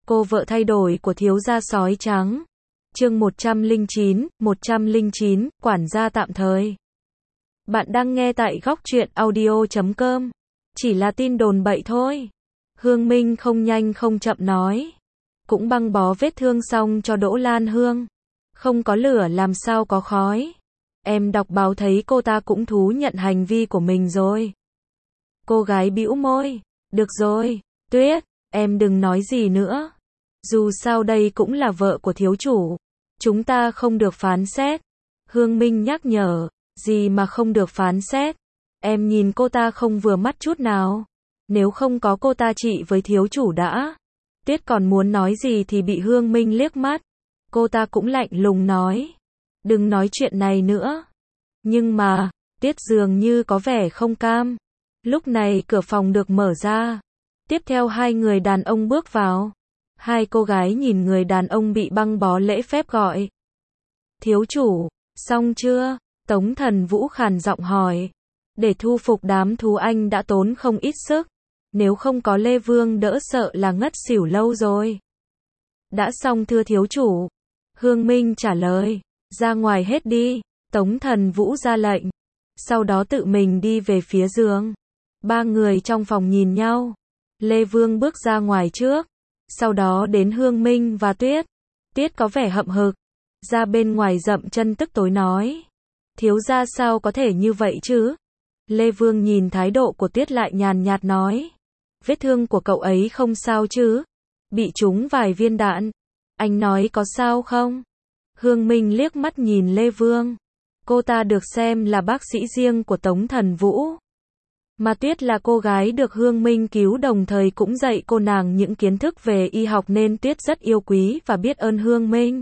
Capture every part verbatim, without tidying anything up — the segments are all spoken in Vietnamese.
Cô vợ thay đổi của thiếu gia sói trắng. Chương một trăm lẻ chín, một trăm lẻ chín, quản gia tạm thời. Bạn đang nghe tại góc truyện audio chấm com. Chỉ là tin đồn bậy thôi. Hương Minh không nhanh không chậm nói. Cũng băng bó vết thương xong cho Đỗ Lan Hương. Không có lửa làm sao có khói. Em đọc báo thấy cô ta cũng thú nhận hành vi của mình rồi. Cô gái bĩu môi. Được rồi, Tuyết, em đừng nói gì nữa. Dù sao đây cũng là vợ của thiếu chủ. Chúng ta không được phán xét. Hương Minh nhắc nhở. Gì mà không được phán xét. Em nhìn cô ta không vừa mắt chút nào. Nếu không có cô ta chị với thiếu chủ đã. Tuyết còn muốn nói gì thì bị Hương Minh liếc mắt. Cô ta cũng lạnh lùng nói. Đừng nói chuyện này nữa. Nhưng mà, Tuyết dường như có vẻ không cam. Lúc này cửa phòng được mở ra. Tiếp theo hai người đàn ông bước vào. Hai cô gái nhìn người đàn ông bị băng bó lễ phép gọi. Thiếu chủ, xong chưa? Tống Thần Vũ khàn giọng hỏi. Để thu phục đám thú anh đã tốn không ít sức. Nếu không có Lê Vương đỡ sợ là ngất xỉu lâu rồi. Đã xong thưa thiếu chủ. Hương Minh trả lời. Ra ngoài hết đi. Tống Thần Vũ ra lệnh. Sau đó tự mình đi về phía giường. Ba người trong phòng nhìn nhau. Lê Vương bước ra ngoài trước. Sau đó đến Hương Minh và Tuyết. Tuyết có vẻ hậm hực. Ra bên ngoài dậm chân tức tối nói. Thiếu gia sao có thể như vậy chứ? Lê Vương nhìn thái độ của Tuyết lại nhàn nhạt nói. Vết thương của cậu ấy không sao chứ? Bị trúng vài viên đạn. Anh nói có sao không? Hương Minh liếc mắt nhìn Lê Vương. Cô ta được xem là bác sĩ riêng của Tống Thần Vũ. Mà Tuyết là cô gái được Hương Minh cứu đồng thời cũng dạy cô nàng những kiến thức về y học nên Tuyết rất yêu quý và biết ơn Hương Minh.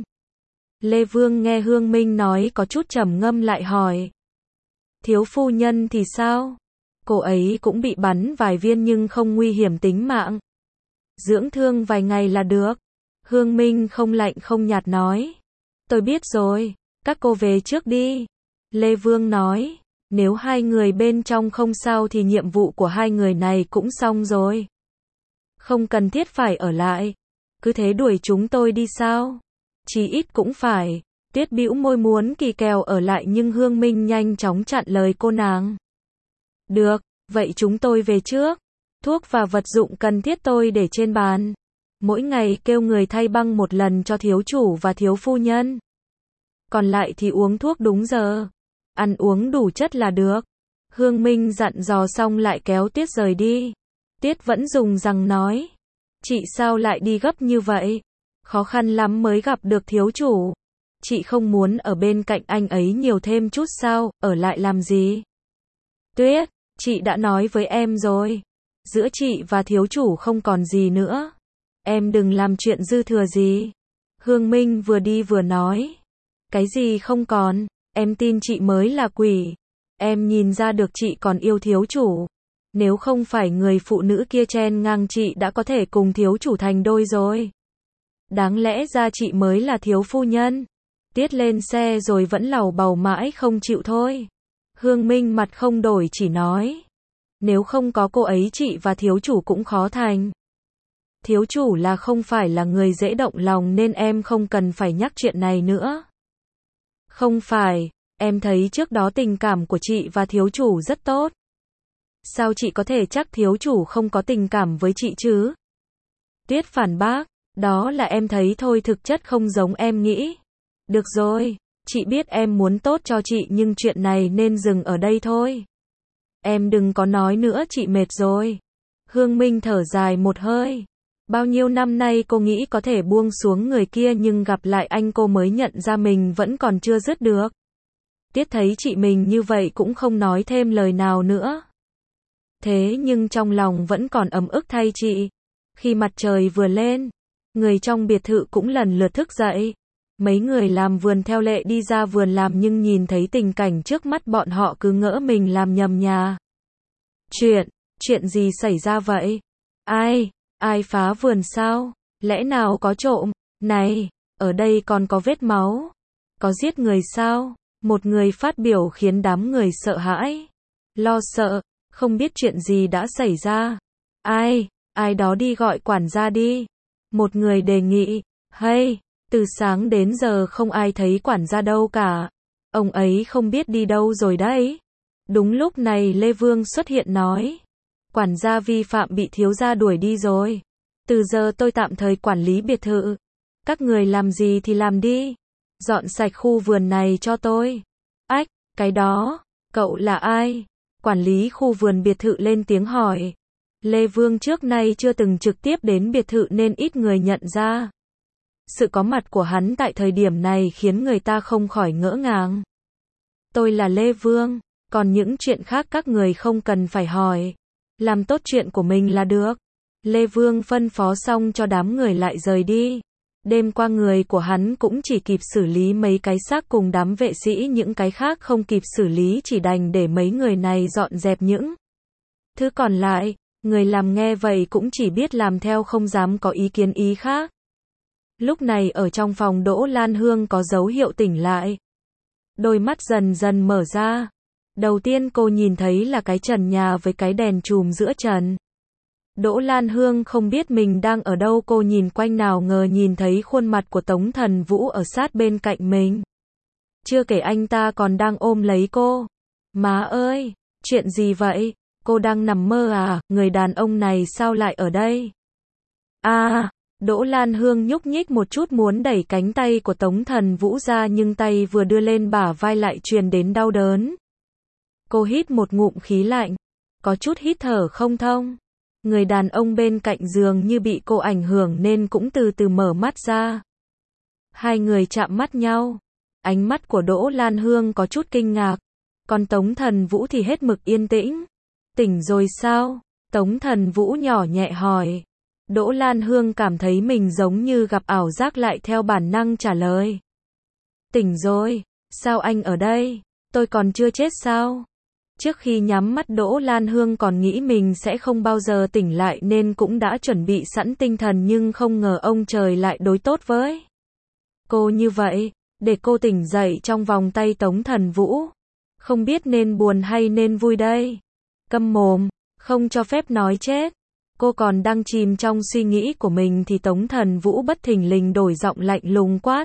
Lê Vương nghe Hương Minh nói có chút trầm ngâm lại hỏi. Thiếu phu nhân thì sao? Cô ấy cũng bị bắn vài viên nhưng không nguy hiểm tính mạng. Dưỡng thương vài ngày là được. Hương Minh không lạnh không nhạt nói. Tôi biết rồi, các cô về trước đi. Lê Vương nói. Nếu hai người bên trong không sao thì nhiệm vụ của hai người này cũng xong rồi. Không cần thiết phải ở lại. Cứ thế đuổi chúng tôi đi sao? Chí ít cũng phải. Tuyết bĩu môi muốn kỳ kèo ở lại nhưng Hương Minh nhanh chóng chặn lời cô nàng. Được, vậy chúng tôi về trước. Thuốc và vật dụng cần thiết tôi để trên bàn. Mỗi ngày kêu người thay băng một lần cho thiếu chủ và thiếu phu nhân. Còn lại thì uống thuốc đúng giờ. Ăn uống đủ chất là được. Hương Minh dặn dò xong lại kéo Tuyết rời đi. Tuyết vẫn dùng rằng nói. Chị sao lại đi gấp như vậy? Khó khăn lắm mới gặp được thiếu chủ. Chị không muốn ở bên cạnh anh ấy nhiều thêm chút sao, ở lại làm gì? Tuyết, chị đã nói với em rồi. Giữa chị và thiếu chủ không còn gì nữa. Em đừng làm chuyện dư thừa gì. Hương Minh vừa đi vừa nói. Cái gì không còn? Em tin chị mới là quỷ. Em nhìn ra được chị còn yêu thiếu chủ. Nếu không phải người phụ nữ kia chen ngang chị đã có thể cùng thiếu chủ thành đôi rồi. Đáng lẽ ra chị mới là thiếu phu nhân. Tiết lên xe rồi vẫn lầu bầu mãi không chịu thôi. Hương Minh mặt không đổi chỉ nói. Nếu không có cô ấy chị và thiếu chủ cũng khó thành. Thiếu chủ là không phải là người dễ động lòng nên em không cần phải nhắc chuyện này nữa. Không phải, em thấy trước đó tình cảm của chị và thiếu chủ rất tốt. Sao chị có thể chắc thiếu chủ không có tình cảm với chị chứ? Tuyết phản bác, đó là em thấy thôi thực chất không giống em nghĩ. Được rồi, chị biết em muốn tốt cho chị nhưng chuyện này nên dừng ở đây thôi. Em đừng có nói nữa chị mệt rồi. Hương Minh thở dài một hơi. Bao nhiêu năm nay cô nghĩ có thể buông xuống người kia nhưng gặp lại anh cô mới nhận ra mình vẫn còn chưa dứt được. Tiết thấy chị mình như vậy cũng không nói thêm lời nào nữa. Thế nhưng trong lòng vẫn còn ấm ức thay chị. Khi mặt trời vừa lên, người trong biệt thự cũng lần lượt thức dậy. Mấy người làm vườn theo lệ đi ra vườn làm nhưng nhìn thấy tình cảnh trước mắt bọn họ cứ ngỡ mình làm nhầm nhà. Chuyện, chuyện gì xảy ra vậy? Ai, ai phá vườn sao? Lẽ nào có trộm? Này, ở đây còn có vết máu. Có giết người sao? Một người phát biểu khiến đám người sợ hãi. Lo sợ, không biết chuyện gì đã xảy ra. Ai, ai đó đi gọi quản gia đi. Một người đề nghị, hey, từ sáng đến giờ không ai thấy quản gia đâu cả. Ông ấy không biết đi đâu rồi đấy. Đúng lúc này Lê Vương xuất hiện nói, quản gia vi phạm bị thiếu gia đuổi đi rồi. Từ giờ tôi tạm thời quản lý biệt thự. Các người làm gì thì làm đi. Dọn sạch khu vườn này cho tôi. Ách, cái đó, cậu là ai? Quản lý khu vườn biệt thự lên tiếng hỏi. Lê Vương trước nay chưa từng trực tiếp đến biệt thự nên ít người nhận ra. Sự có mặt của hắn tại thời điểm này khiến người ta không khỏi ngỡ ngàng. Tôi là Lê Vương, còn những chuyện khác các người không cần phải hỏi. Làm tốt chuyện của mình là được. Lê Vương phân phó xong cho đám người lại rời đi. Đêm qua người của hắn cũng chỉ kịp xử lý mấy cái xác cùng đám vệ sĩ, những cái khác không kịp xử lý chỉ đành để mấy người này dọn dẹp những thứ còn lại. Người làm nghe vậy cũng chỉ biết làm theo, không dám có ý kiến ý khác. Lúc này ở trong phòng Đỗ Lan Hương có dấu hiệu tỉnh lại. Đôi mắt dần dần mở ra. Đầu tiên cô nhìn thấy là cái trần nhà với cái đèn chùm giữa trần. Đỗ Lan Hương không biết mình đang ở đâu, cô nhìn quanh nào ngờ nhìn thấy khuôn mặt của Tống Thần Vũ ở sát bên cạnh mình. Chưa kể anh ta còn đang ôm lấy cô. Má ơi, chuyện gì vậy? Cô đang nằm mơ à? Người đàn ông này sao lại ở đây? À, Đỗ Lan Hương nhúc nhích một chút muốn đẩy cánh tay của Tống Thần Vũ ra, nhưng tay vừa đưa lên bả vai lại truyền đến đau đớn. Cô hít một ngụm khí lạnh, có chút hít thở không thông. Người đàn ông bên cạnh giường như bị cô ảnh hưởng nên cũng từ từ mở mắt ra. Hai người chạm mắt nhau. Ánh mắt của Đỗ Lan Hương có chút kinh ngạc. Còn Tống Thần Vũ thì hết mực yên tĩnh. Tỉnh rồi sao? Tống Thần Vũ nhỏ nhẹ hỏi. Đỗ Lan Hương cảm thấy mình giống như gặp ảo giác, lại theo bản năng trả lời. Tỉnh rồi, sao anh ở đây? Tôi còn chưa chết sao? Trước khi nhắm mắt Đỗ Lan Hương còn nghĩ mình sẽ không bao giờ tỉnh lại nên cũng đã chuẩn bị sẵn tinh thần, nhưng không ngờ ông trời lại đối tốt với cô như vậy, để cô tỉnh dậy trong vòng tay Tống Thần Vũ. Không biết nên buồn hay nên vui đây? Câm mồm, không cho phép nói chết. Cô còn đang chìm trong suy nghĩ của mình thì Tống Thần Vũ bất thình lình đổi giọng lạnh lùng quát.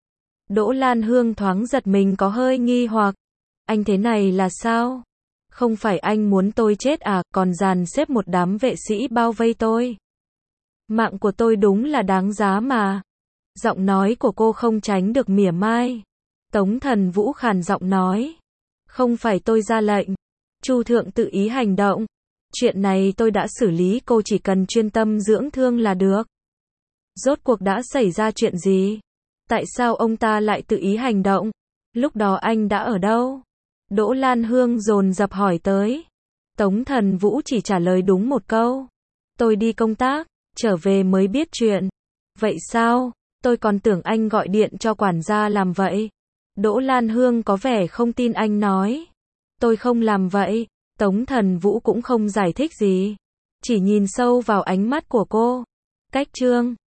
Đỗ Lan Hương thoáng giật mình, có hơi nghi hoặc. Anh thế này là sao? Không phải anh muốn tôi chết à, còn dàn xếp một đám vệ sĩ bao vây tôi. Mạng của tôi đúng là đáng giá mà. Giọng nói của cô không tránh được mỉa mai. Tống Thần Vũ khàn giọng nói. Không phải tôi ra lệnh. Chu thượng tự ý hành động. Chuyện này tôi đã xử lý, cô chỉ cần chuyên tâm dưỡng thương là được. Rốt cuộc đã xảy ra chuyện gì? Tại sao ông ta lại tự ý hành động? Lúc đó anh đã ở đâu? Đỗ Lan Hương dồn dập hỏi tới. Tống Thần Vũ chỉ trả lời đúng một câu. Tôi đi công tác, trở về mới biết chuyện. Vậy sao? Tôi còn tưởng anh gọi điện cho quản gia làm vậy. Đỗ Lan Hương có vẻ không tin anh nói. Tôi không làm vậy. Tống Thần Vũ cũng không giải thích gì. Chỉ nhìn sâu vào ánh mắt của cô. Cách chương